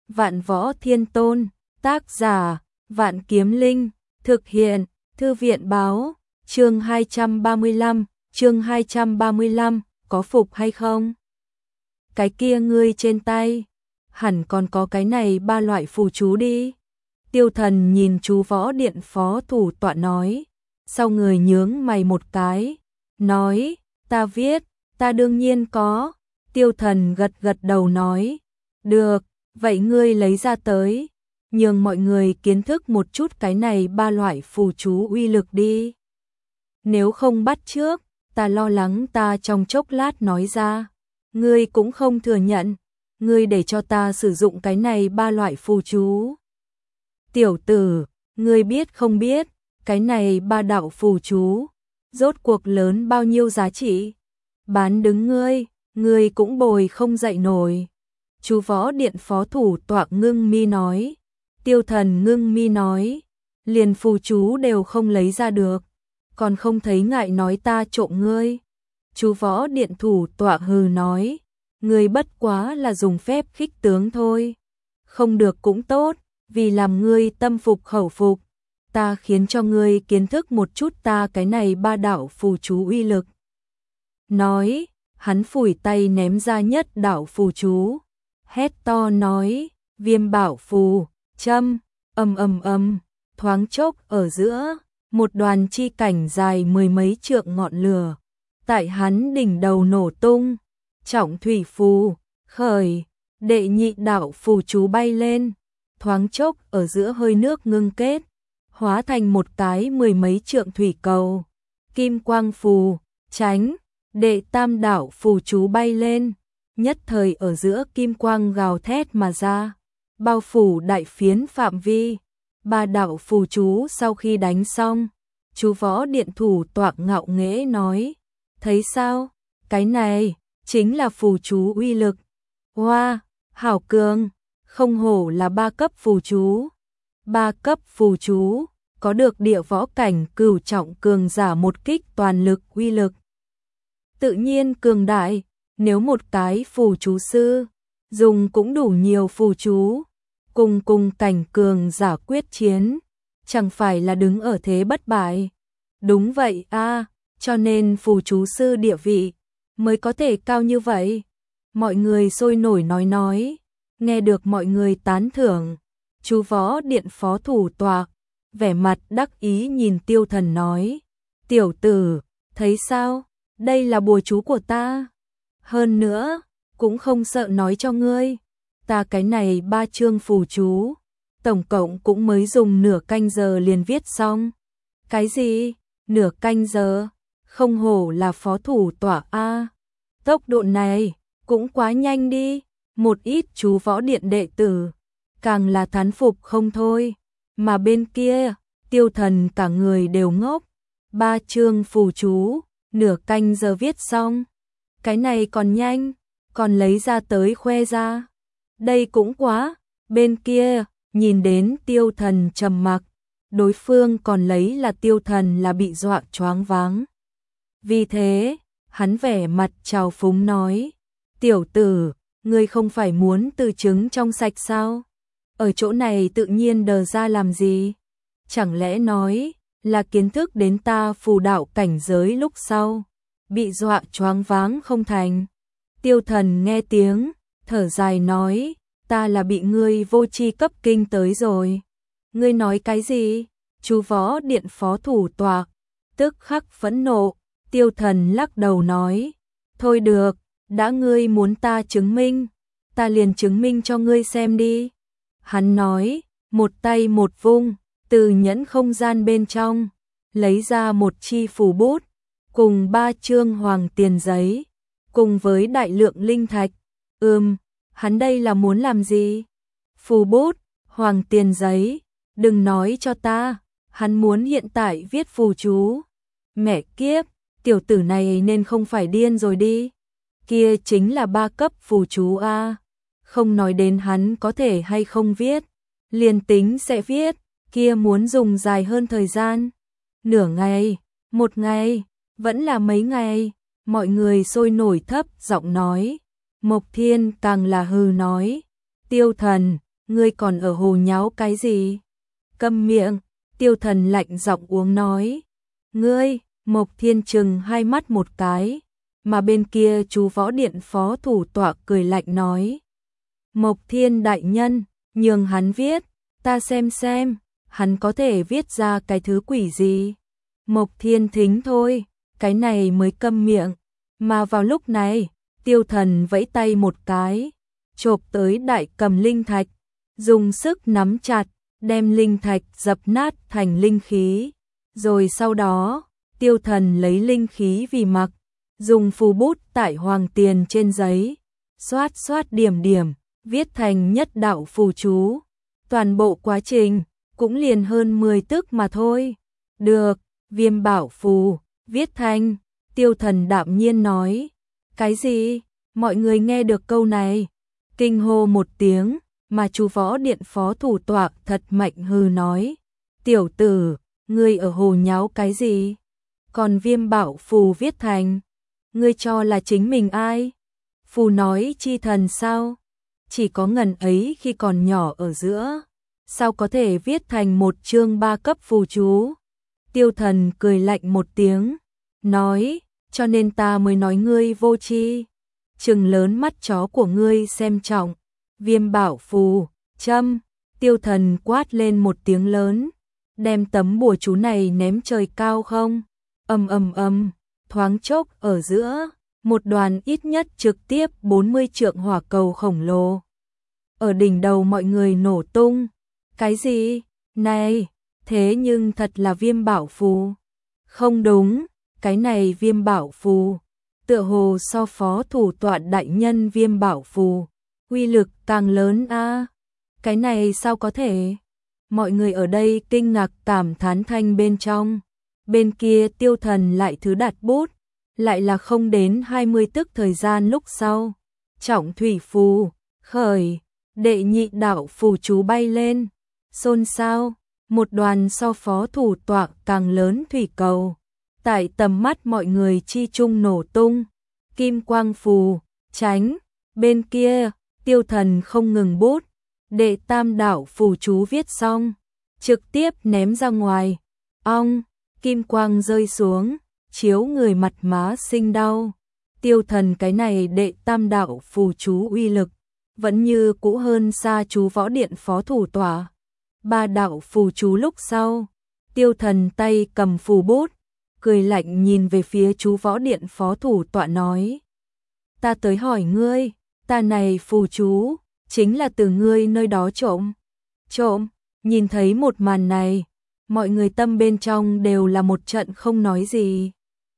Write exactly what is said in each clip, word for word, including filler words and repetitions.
Vạn Võ Thiên Tôn, tác giả, Vạn Kiếm Linh, thực hiện, Thư viện báo, chương hai trăm ba mươi lăm, chương hai trăm ba mươi lăm, có phục hay không? Cái kia ngươi trên tay, hẳn còn có cái này ba loại phù chú đi. Tiêu Thần nhìn chú Võ Điện phó thủ tọa nói, sau người nhướng mày một cái, nói, ta viết, ta đương nhiên có. Tiêu Thần gật gật đầu nói, được, vậy ngươi lấy ra tới, nhường mọi người kiến thức một chút cái này ba loại phù chú uy lực đi. Nếu không bắt trước, ta lo lắng ta trong chốc lát nói ra, ngươi cũng không thừa nhận, ngươi để cho ta sử dụng cái này ba loại phù chú. Tiểu tử, ngươi biết không biết, cái này ba đạo phù chú, rốt cuộc lớn bao nhiêu giá trị? Bán đứng ngươi, ngươi cũng bồi không dậy nổi. Chú Võ Điện phó thủ tọa ngưng mi nói. Tiêu Thần ngưng mi nói, liền phù chú đều không lấy ra được, còn không thấy ngại nói ta trộm ngươi. Chú Võ Điện thủ tọa hừ nói, ngươi bất quá là dùng phép khích tướng thôi. Không được cũng tốt, vì làm ngươi tâm phục khẩu phục, ta khiến cho ngươi kiến thức một chút ta cái này ba đạo phù chú uy lực. Nói, hắn phủi tay ném ra nhất đạo phù chú, hét to nói, Viêm Bảo Phù, châm, ầm ầm ầm, thoáng chốc ở giữa, một đoàn chi cảnh dài mười mấy trượng ngọn lửa, tại hắn đỉnh đầu nổ tung. Trọng thủy phù, khởi, đệ nhị đạo phù chú bay lên, thoáng chốc ở giữa hơi nước ngưng kết, hóa thành một cái mười mấy trượng thủy cầu. Kim quang phù, tránh, đệ tam đạo phù chú bay lên, nhất thời ở giữa kim quang gào thét mà ra, bao phủ đại phiến phạm vi. Ba đạo phù chú sau khi đánh xong, chú Võ Điện thủ tọa ngạo nghễ nói, thấy sao, cái này chính là phù chú uy lực. Hoa, wow, hảo cường, không hổ là ba cấp phù chú. Ba cấp phù chú, có được địa võ cảnh cửu trọng cường giả một kích toàn lực uy lực. Tự nhiên cường đại, nếu một cái phù chú sư, dùng cũng đủ nhiều phù chú, cùng cùng cảnh cường giả quyết chiến, chẳng phải là đứng ở thế bất bại. Đúng vậy a, à, cho nên phù chú sư địa vị mới có thể cao như vậy. Mọi người sôi nổi nói nói, nghe được mọi người tán thưởng, chú Võ Điện phó thủ tọa, vẻ mặt đắc ý nhìn Tiêu Thần nói, tiểu tử, thấy sao, đây là bùa chú của ta. Hơn nữa, cũng không sợ nói cho ngươi, ta cái này ba chương phù chú, tổng cộng cũng mới dùng nửa canh giờ liền viết xong. Cái gì? Nửa canh giờ? Không hổ là phó thủ tọa a. Tốc độ này cũng quá nhanh đi. Một ít chú Võ Điện đệ tử càng là thán phục không thôi. Mà bên kia, Tiêu Thần cả người đều ngốc. Ba chương phù chú, nửa canh giờ viết xong. Cái này còn nhanh, còn lấy ra tới khoe ra. Đây cũng quá. Bên kia, nhìn đến Tiêu Thần trầm mặc, đối phương còn lấy là Tiêu Thần là bị dọa choáng váng. Vì thế, hắn vẻ mặt trào phúng nói, tiểu tử, ngươi không phải muốn từ trứng trong sạch sao? Ở chỗ này tự nhiên đờ ra làm gì? Chẳng lẽ nói là kiến thức đến ta phù đạo cảnh giới lúc sau, bị dọa choáng váng không thành? Tiêu Thần nghe tiếng, thở dài nói, ta là bị ngươi vô tri cấp kinh tới rồi. Ngươi nói cái gì? Chú Võ Điện phó thủ tọa tức khắc phẫn nộ. Tiêu Thần lắc đầu nói, thôi được, đã ngươi muốn ta chứng minh, ta liền chứng minh cho ngươi xem đi. Hắn nói, một tay một vung, từ nhẫn không gian bên trong, lấy ra một chi phù bút, cùng ba chương hoàng tiền giấy, cùng với đại lượng linh thạch. Ừm, hắn đây là muốn làm gì? Phù bút, hoàng tiền giấy, đừng nói cho ta, hắn muốn hiện tại viết phù chú. Mẹ kiếp, tiểu tử này nên không phải điên rồi đi. Kia chính là ba cấp phù chú a. Không nói đến hắn có thể hay không viết, liền tính sẽ viết, kia muốn dùng dài hơn thời gian. Nửa ngày, một ngày, vẫn là mấy ngày. Mọi người sôi nổi thấp giọng nói. Mộc Thiên càng là hừ nói, Tiêu Thần, ngươi còn ở hồ nháo cái gì? Câm miệng, Tiêu Thần lạnh giọng uống nói. Ngươi, Mộc Thiên trừng hai mắt một cái, mà bên kia chú võ điện phó thủ tọa cười lạnh nói. Mộc Thiên đại nhân, nhường hắn viết, ta xem xem, hắn có thể viết ra cái thứ quỷ gì. Mộc Thiên thính thôi, cái này mới câm miệng, mà vào lúc này, Tiêu Thần vẫy tay một cái, chộp tới đại cầm linh thạch, dùng sức nắm chặt, đem linh thạch dập nát thành linh khí, rồi sau đó, Tiêu Thần lấy linh khí vì mặc, dùng phù bút tại hoàng tiền trên giấy, xoát xoát điểm điểm, viết thành nhất đạo phù chú. Toàn bộ quá trình cũng liền hơn mười tức mà thôi. Được, Viêm bảo phù, viết thành. Tiêu Thần đạm nhiên nói. Cái gì? Mọi người nghe được câu này, kinh hô một tiếng, mà chú võ điện phó thủ tọa thật mạnh hừ nói. Tiểu tử, ngươi ở hồ nháo cái gì? Còn viêm bảo phù viết thành, ngươi cho là chính mình ai? Phù nói chi thần sao? Chỉ có ngần ấy khi còn nhỏ ở giữa, sao có thể viết thành một chương ba cấp phù chú? Tiêu Thần cười lạnh một tiếng, nói, cho nên ta mới nói ngươi vô tri. Trừng lớn mắt chó của ngươi xem trọng, viêm bảo phù, châm. Tiêu Thần quát lên một tiếng lớn, đem tấm bùa chú này ném trời cao không? Ầm ầm ầm, thoáng chốc ở giữa, một đoàn ít nhất trực tiếp bốn mươi trượng hỏa cầu khổng lồ ở đỉnh đầu mọi người nổ tung. Cái gì? Này, thế nhưng thật là viêm bảo phù. Không đúng, cái này viêm bảo phù, tựa hồ so phó thủ tọa đại nhân viêm bảo phù, uy lực càng lớn a. À? Cái này sao có thể? Mọi người ở đây kinh ngạc cảm thán thanh bên trong. Bên kia Tiêu Thần lại thứ đặt bút, lại là không đến hai mươi tức thời gian lúc sau. Trọng thủy phù, khởi, đệ nhị đạo phù chú bay lên, xôn xao, một đoàn so phó thủ tọa càng lớn thủy cầu, tại tầm mắt mọi người chi chung nổ tung. Kim quang phù, tránh, bên kia, Tiêu Thần không ngừng bút, đệ tam đạo phù chú viết xong, trực tiếp ném ra ngoài. Ong, kim quang rơi xuống, chiếu người mặt má sinh đau. Tiêu Thần cái này đệ tam đạo phù chú uy lực, vẫn như cũ hơn xa chú võ điện phó thủ tọa. Ba đạo phù chú lúc sau, Tiêu Thần tay cầm phù bút, cười lạnh nhìn về phía chú võ điện phó thủ tọa nói. Ta tới hỏi ngươi, ta này phù chú, chính là từ ngươi nơi đó trộm. Trộm, nhìn thấy một màn này, mọi người tâm bên trong đều là một trận không nói gì.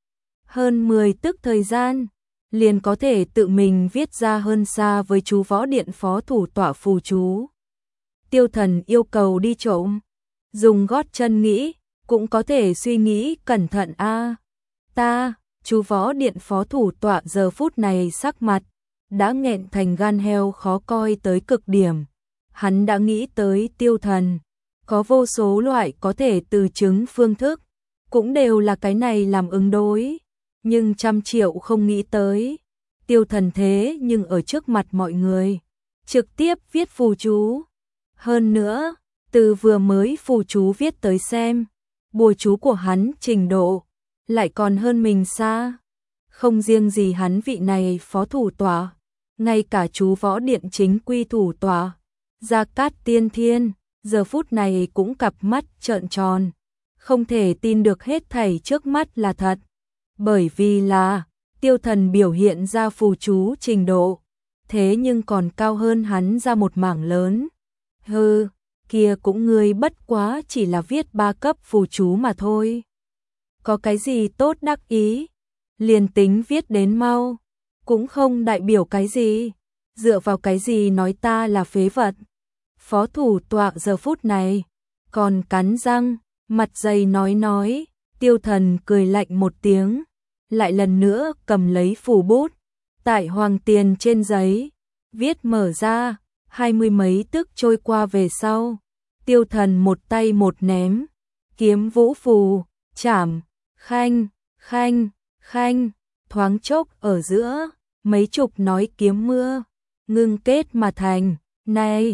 Hơn mười tức thời gian, liền có thể tự mình viết ra hơn xa với chú võ điện phó thủ tọa phù chú. Tiêu Thần yêu cầu đi trộm, dùng gót chân nghĩ, cũng có thể suy nghĩ cẩn thận a. À, ta, chú võ điện phó thủ tọa giờ phút này sắc mặt đã nghẹn thành gan heo khó coi tới cực điểm. Hắn đã nghĩ tới Tiêu Thần, có vô số loại có thể từ chứng phương thức, cũng đều là cái này làm ứng đối, nhưng trăm triệu không nghĩ tới. Tiêu Thần thế nhưng ở trước mặt mọi người, trực tiếp viết phù chú. Hơn nữa, từ vừa mới phù chú viết tới xem, bùa chú của hắn trình độ lại còn hơn mình xa. Không riêng gì hắn vị này phó thủ tọa, ngay cả chú võ điện chính quy thủ tọa, Gia Cát Tiên Thiên, giờ phút này cũng cặp mắt trợn tròn, không thể tin được hết thảy trước mắt là thật. Bởi vì là, Tiêu Thần biểu hiện ra phù chú trình độ, thế nhưng còn cao hơn hắn ra một mảng lớn. Hừ, kia cũng ngươi bất quá chỉ là viết ba cấp phù chú mà thôi. Có cái gì tốt đắc ý, liền tính viết đến mau, cũng không đại biểu cái gì, dựa vào cái gì nói ta là phế vật. Phó thủ tọa giờ phút này, còn cắn răng, mặt dày nói nói. Tiêu Thần cười lạnh một tiếng, lại lần nữa cầm lấy phù bút, tại hoàng tiền trên giấy, viết mở ra. Hai mươi mấy tức trôi qua về sau, Tiêu Thần một tay một ném, kiếm vũ phù, chảm, khanh, khanh, khanh, thoáng chốc ở giữa, mấy chục nói kiếm mưa, ngưng kết mà thành. Này,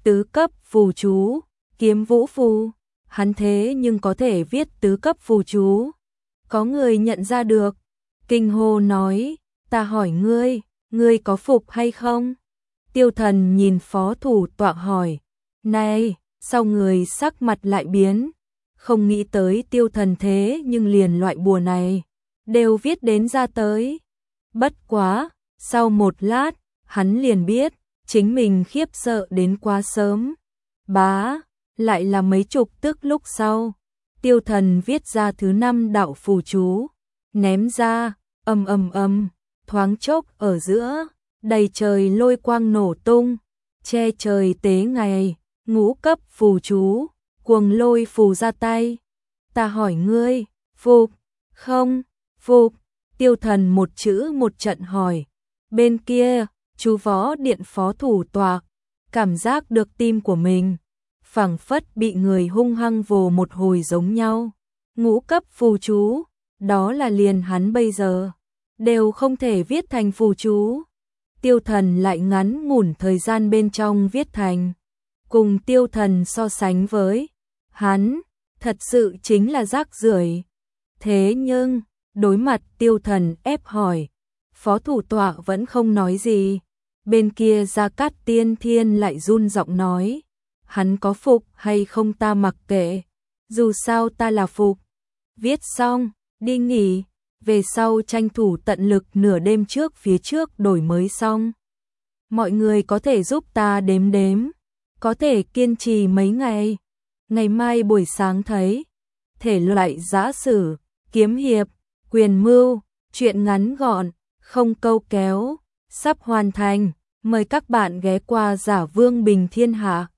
tứ cấp phù chú, kiếm vũ phù, hắn thế nhưng có thể viết tứ cấp phù chú. Có người nhận ra được, kinh hô nói, ta hỏi ngươi, ngươi có phục hay không? Tiêu Thần nhìn phó thủ tọa hỏi, này, sao người sắc mặt lại biến? Không nghĩ tới Tiêu Thần thế nhưng liền loại bùa này, đều viết đến ra tới. Bất quá, sau một lát, hắn liền biết, chính mình khiếp sợ đến quá sớm. Bá, lại là mấy chục tức lúc sau. Tiêu Thần viết ra thứ năm đạo phù chú, ném ra, ầm ầm ầm, thoáng chốc ở giữa, đầy trời lôi quang nổ tung, che trời tế ngày, ngũ cấp phù chú, cuồng lôi phù ra tay. Ta hỏi ngươi, phục, không, phục, Tiêu Thần một chữ một trận hỏi. Bên kia, chú võ điện phó thủ tọa, cảm giác được tim của mình, phảng phất bị người hung hăng vồ một hồi giống nhau. Ngũ cấp phù chú, đó là liền hắn bây giờ, đều không thể viết thành phù chú. Tiêu Thần lại ngắn ngủn thời gian bên trong viết thành. Cùng Tiêu Thần so sánh với, hắn, thật sự chính là rác rưởi. Thế nhưng, đối mặt Tiêu Thần ép hỏi, phó thủ tọa vẫn không nói gì. Bên kia Gia Cát Tiên Thiên lại run giọng nói, hắn có phục hay không ta mặc kệ, dù sao ta là phục. Viết xong, đi nghỉ, về sau tranh thủ tận lực nửa đêm trước phía trước đổi mới xong. Mọi người có thể giúp ta đếm đếm, có thể kiên trì mấy ngày. Ngày mai buổi sáng thấy, thể loại giã sử, kiếm hiệp, quyền mưu, truyện ngắn gọn, không câu kéo, sắp hoàn thành. Mời các bạn ghé qua Giả Vương Bình Thiên Hạ.